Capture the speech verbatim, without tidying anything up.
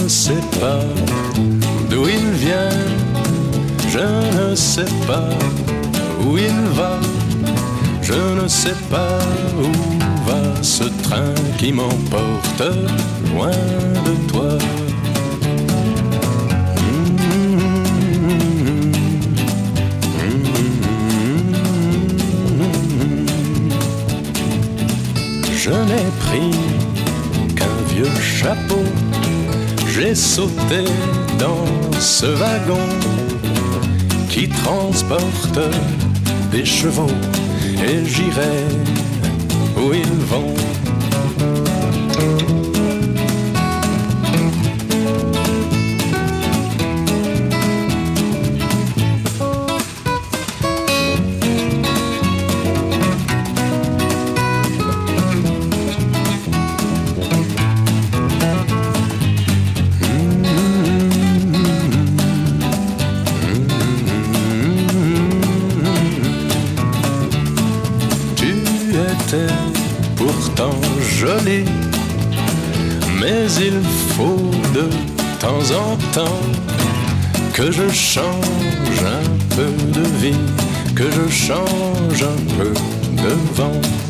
sais pas d'où il vient, je ne sais pas où il va, je ne sais pas où va ce train qui m'emporte loin de toi. Je n'ai pris qu'un vieux chapeau, j'ai sauté dans ce wagon qui transporte des chevaux et j'irai où ils vont. Pourtant jolie, mais il faut de temps en temps que je change un peu de vie, que je change un peu de vent.